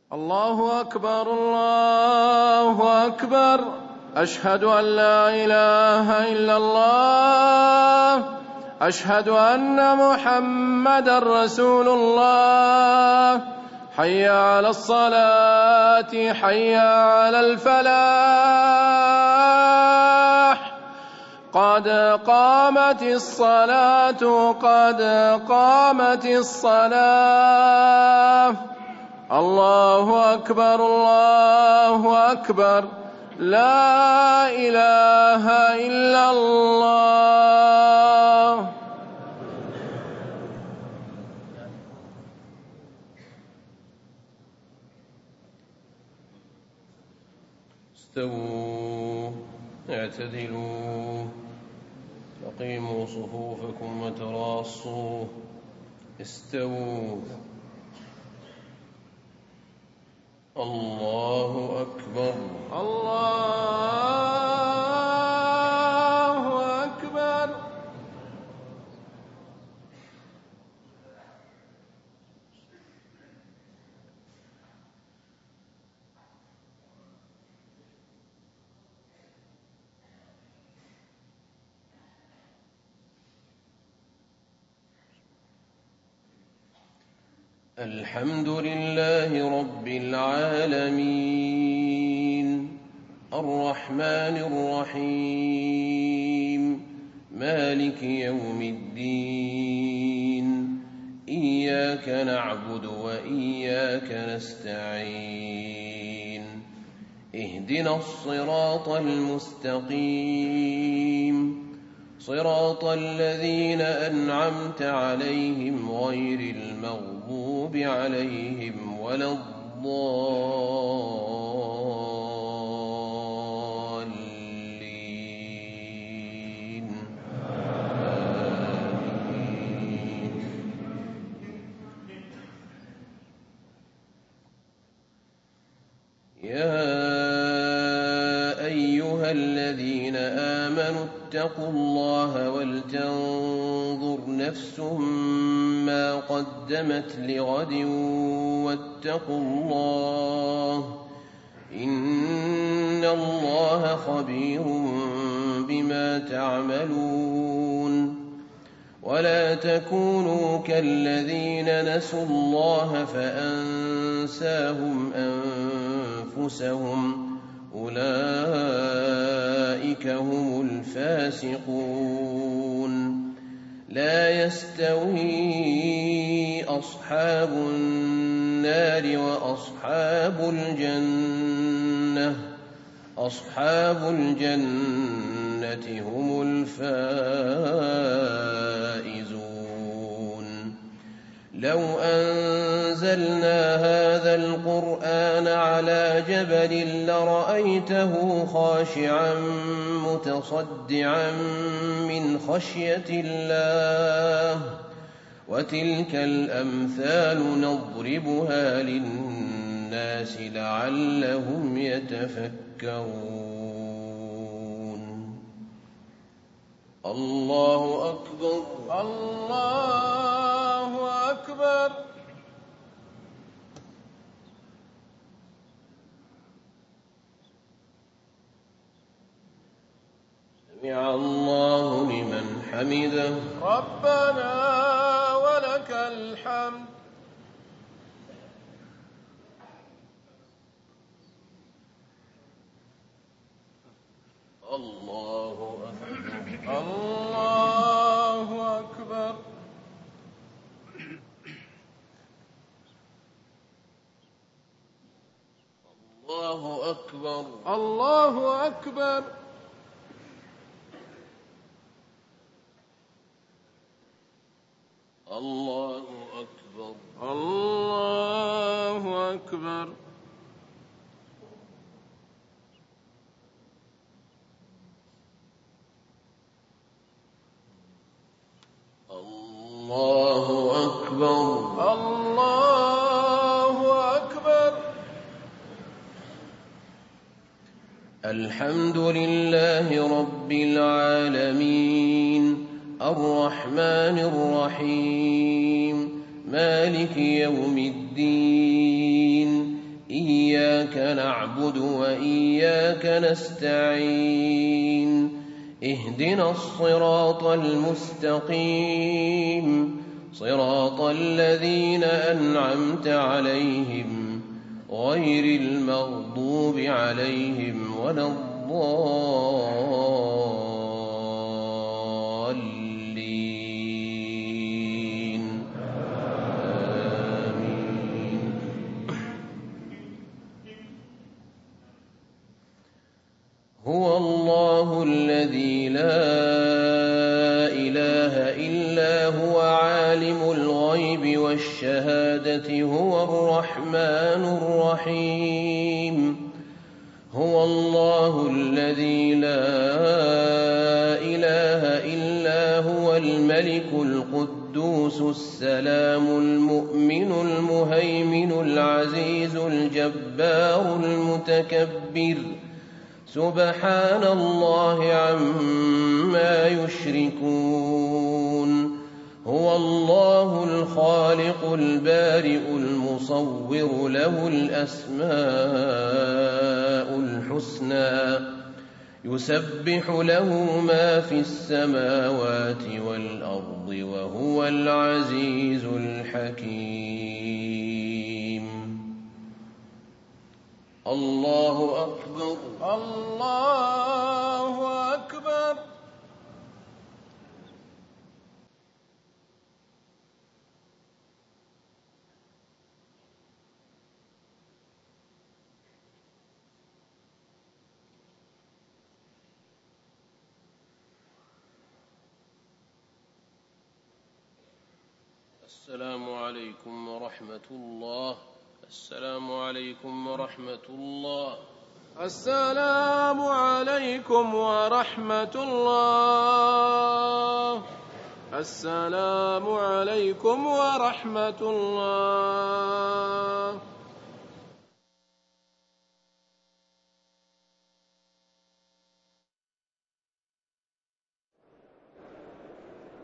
الله أكبر الله أكبر. أشهد أن لا إله إلا الله. أشهد أن محمدًا رسول الله. حي على الصلاة حي على الفلاح. قد قامت الصلاة قد قامت الصلاة. الله أكبر الله أكبر. لا إله إلا الله. استووا اعتدلوا أقيموا صفوفكم وتراصوا. استووا. الله أكبر الله أكبر. الحمد لله رب العالمين الرحمن الرحيم مالك يوم الدين. إياك نعبد وإياك نستعين. اهدنا الصراط المستقيم صراط الذين أنعمت عليهم غير المغضوب عليهم ولا الضالين. آمين. يا أيها الذين آمنوا اتقوا الله ولتنظر نفس ما قدمت لغد واتقوا الله إن الله خبير بما تعملون. ولا تكونوا كالذين نسوا الله فأنساهم أنفسهم أولئك هم الفاسقون. لا يستوي أصحاب النار وأصحاب الجنة. أصحاب الجنة هم الفائزون. لو أنزلنا هذا القرآن على جبل لرأيته خاشعا متصدعا من خشية الله. وتلك الأمثال نضربها للناس لعلهم يتفكرون. الله أكبر الله أكبر. سمع الله لمن حمده. ربنا ولك الحمد. الله أكبر الله أكبر. الله أكبر الله أكبر. الله أكبر الله أكبر. الله أكبر الله أكبر. الحمد لله رب العالمين الرحمن الرحيم مالك يوم الدين. إياك نعبد وإياك نستعين اهدنا الصراط المستقيم صراط الذين أنعمت عليهم غير المغضوب عليهم ولا الضالين آمين. هو الله الذي لا إله إلا هو عالم الغيب والشهادة هو الرحمن الرحيم. هو الله الذي لا إله إلا هو الملك القدوس السلام المؤمن المهيمن العزيز الجبار المتكبر سبحان الله عما يشركون. هو الله الخالق البارئ المصور له الأسماء الحسنى يسبح له ما في السماوات والأرض وهو العزيز الحكيم. الله أكبر. الله أكبر. السلام عليكم ورحمة الله. السلام عليكم ورحمة الله. السلام عليكم ورحمة الله. السلام عليكم ورحمة الله.